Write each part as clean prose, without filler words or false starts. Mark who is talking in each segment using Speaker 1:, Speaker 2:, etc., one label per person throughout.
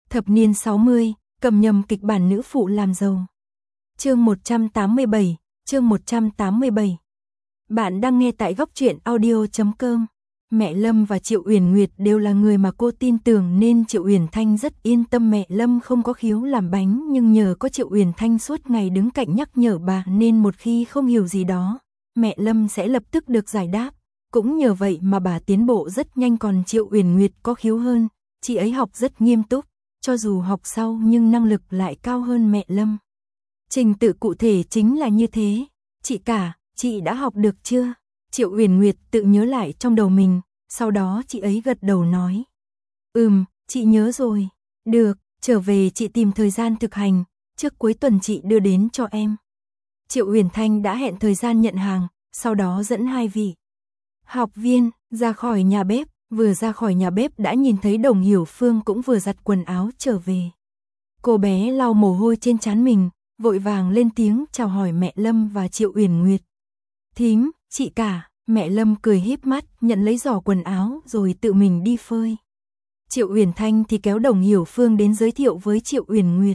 Speaker 1: Thập niên 60, cầm nhầm kịch bản nữ phụ làm giàu. Chương 187, chương 187. Bạn đang nghe tại góc truyện audio.com. Mẹ Lâm và Triệu Uyển Nguyệt đều là người mà cô tin tưởng nên Triệu Uyển Thanh rất yên tâm mẹ Lâm không có khiếu làm bánh, nhưng nhờ có Triệu Uyển Thanh suốt ngày đứng cạnh nhắc nhở bà nên một khi không hiểu gì đó, mẹ Lâm sẽ lập tức được giải đáp. Cũng nhờ vậy mà bà tiến bộ rất nhanh, còn Triệu Uyển Nguyệt có khiếu hơn, chị ấy học rất nghiêm túc, cho dù học sau nhưng năng lực lại cao hơn mẹ Lâm. Trình tự cụ thể chính là như thế. Chị cả, chị đã học được chưa? Triệu Uyển Nguyệt tự nhớ lại trong đầu mình, sau đó chị ấy gật đầu nói. Chị nhớ rồi. Được, trở về chị tìm thời gian thực hành, trước cuối tuần chị đưa đến cho em. Triệu Uyển Thanh đã hẹn thời gian nhận hàng, sau đó dẫn hai vị học viên ra khỏi nhà bếp, vừa ra khỏi nhà bếp đã nhìn thấy Đồng Hiểu Phương cũng vừa giặt quần áo trở về. Cô bé lau mồ hôi trên trán mình, vội vàng lên tiếng chào hỏi mẹ Lâm và Triệu Uyển Nguyệt. Thím, chị cả, mẹ Lâm cười híp mắt nhận lấy giỏ quần áo rồi tự mình đi phơi. Triệu Uyển Thanh thì kéo Đồng Hiểu Phương đến giới thiệu với Triệu Uyển Nguyệt.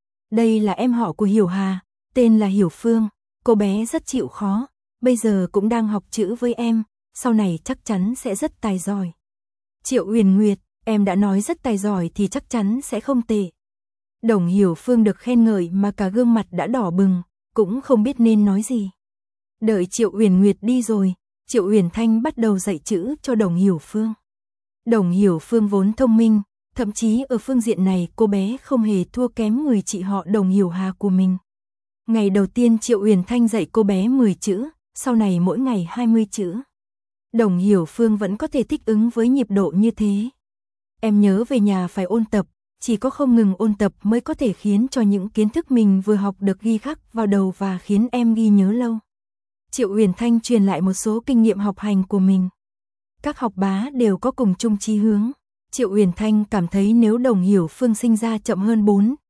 Speaker 1: Đây là em họ của Hiểu Hà, tên là Hiểu Phương, cô bé rất chịu khó, bây giờ cũng đang học chữ với em, sau này chắc chắn sẽ rất tài giỏi. Triệu Uyển Nguyệt, em đã nói rất tài giỏi thì chắc chắn sẽ không tệ. Đồng Hiểu Phương được khen ngợi mà cả gương mặt đã đỏ bừng, cũng không biết nên nói gì. Đợi Triệu Uyển Nguyệt đi rồi, Triệu Uyển Thanh bắt đầu dạy chữ cho Đồng Hiểu Phương. Đồng Hiểu Phương vốn thông minh, thậm chí ở phương diện này cô bé không hề thua kém người chị họ Đồng Hiểu Hà của mình. Ngày đầu tiên Triệu Uyển Thanh dạy cô bé 10 chữ, sau này mỗi ngày 20 chữ. Đồng Hiểu Phương vẫn có thể thích ứng với nhịp độ như thế. Em nhớ về nhà phải ôn tập, chỉ có không ngừng ôn tập mới có thể khiến cho những kiến thức mình vừa học được ghi khắc vào đầu và khiến em ghi nhớ lâu. Triệu Uyển Thanh truyền lại một số kinh nghiệm học hành của mình. Các học bá đều có cùng chung chí hướng. Triệu Uyển Thanh cảm thấy nếu Đồng Hiểu Phương sinh ra chậm hơn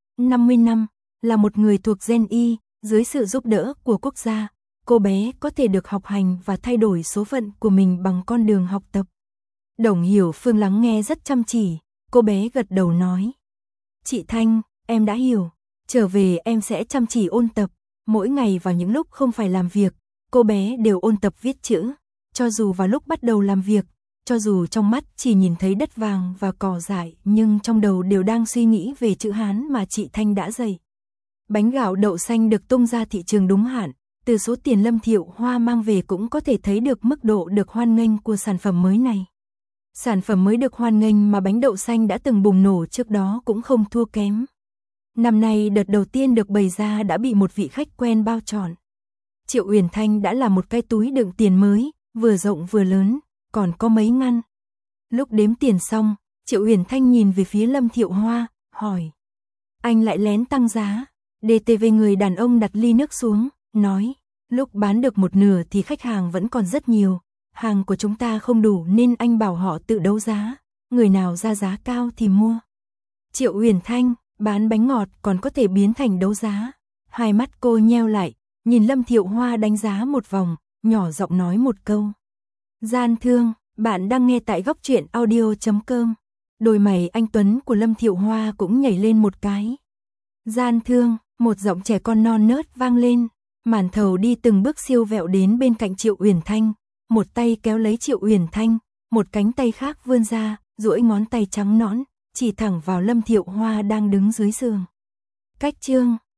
Speaker 1: 50 năm, là một người thuộc gen Y, dưới sự giúp đỡ của quốc gia, cô bé có thể được học hành và thay đổi số phận của mình bằng con đường học tập. Đồng Hiểu Phương lắng nghe rất chăm chỉ, cô bé gật đầu nói. Chị Thanh, em đã hiểu, trở về em sẽ chăm chỉ ôn tập, mỗi ngày vào những lúc không phải làm việc, cô bé đều ôn tập viết chữ, cho dù vào lúc bắt đầu làm việc, cho dù trong mắt chỉ nhìn thấy đất vàng và cỏ dại nhưng trong đầu đều đang suy nghĩ về chữ Hán mà chị Thanh đã dạy. Bánh gạo đậu xanh được tung ra thị trường đúng hạn, từ số tiền Lâm Thiệu Hoa mang về cũng có thể thấy được mức độ được hoan nghênh của sản phẩm mới này. Sản phẩm mới được hoan nghênh mà bánh đậu xanh đã từng bùng nổ trước đó cũng không thua kém. Năm nay đợt đầu tiên được bày ra đã bị một vị khách quen bao trọn. Triệu Uyển Thanh đã làm một cái túi đựng tiền mới, vừa rộng vừa lớn, còn có mấy ngăn. Lúc đếm tiền xong, Triệu Uyển Thanh nhìn về phía Lâm Thiệu Hoa, hỏi. Anh lại lén tăng giá. DTV người đàn ông đặt ly nước xuống, nói. Lúc bán được một nửa thì khách hàng vẫn còn rất nhiều. Hàng của chúng ta không đủ nên anh bảo họ tự đấu giá. Người nào ra giá cao thì mua. Triệu Uyển Thanh, bán bánh ngọt còn có thể biến thành đấu giá. Hai mắt cô nheo lại, nhìn Lâm Thiệu Hoa đánh giá một vòng, nhỏ giọng nói một câu. Gian thương, bạn đang nghe tại góc truyện audio.com. Đôi mày anh tuấn của Lâm Thiệu Hoa cũng nhảy lên một cái. Gian thương, một giọng trẻ con non nớt vang lên. Màn thầu đi từng bước siêu vẹo đến bên cạnh Triệu Uyển Thanh, một tay kéo lấy Triệu Uyển Thanh, một cánh tay khác vươn ra, duỗi ngón tay trắng nõn, chỉ thẳng vào Lâm Thiệu Hoa đang đứng dưới giường. Cách chương,